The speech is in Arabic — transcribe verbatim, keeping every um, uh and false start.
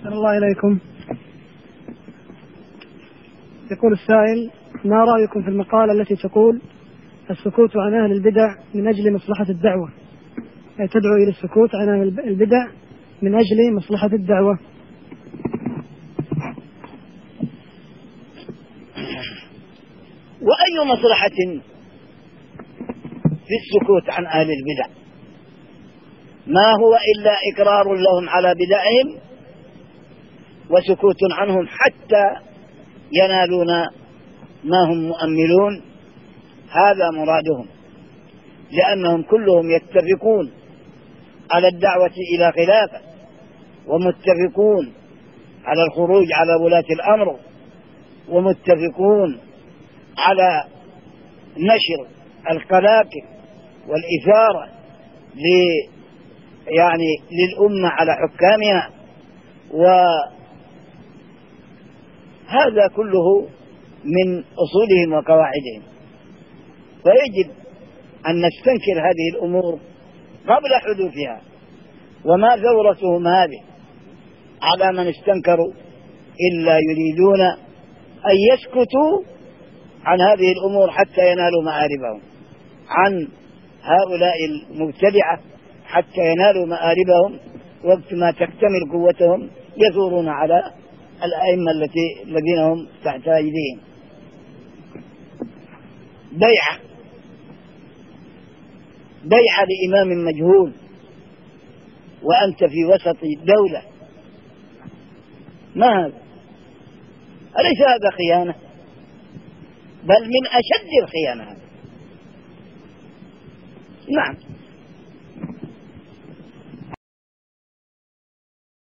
أحسن الله إليكم. يقول السائل: ما رأيكم في المقالة التي تقول السكوت عن أهل البدع من أجل مصلحة الدعوة، أي تدعو إلى السكوت عن أهل البدع من أجل مصلحة الدعوة؟ وأي مصلحة في السكوت عن أهل البدع؟ ما هو إلا إقرار لهم على بدعهم وسكوت عنهم حتى ينالون ما هم مؤملون. هذا مرادهم، لأنهم كلهم يتفقون على الدعوة إلى خلافة، ومتفقون على الخروج على ولاة الأمر، ومتفقون على نشر القلاقل والإثارة ل يعني للأمة على حكامها، وهذا كله من أصولهم وقواعدهم. فيجب أن نستنكر هذه الأمور قبل حدوثها، وما ثورتهم هذه على من استنكروا إلا يريدون أن يسكتوا عن هذه الأمور حتى ينالوا مآربهم، عن هؤلاء المبتدعة حتى ينالوا مآربهم. وقت ما تكتمل قوتهم يثورون على الأئمة التي الذين هم تحت أيديهم. بيعة بيعة لإمام مجهول وأنت في وسط دولة، ما هذا؟ أليس هذا خيانة؟ بل من أشد الخيانة. نعم.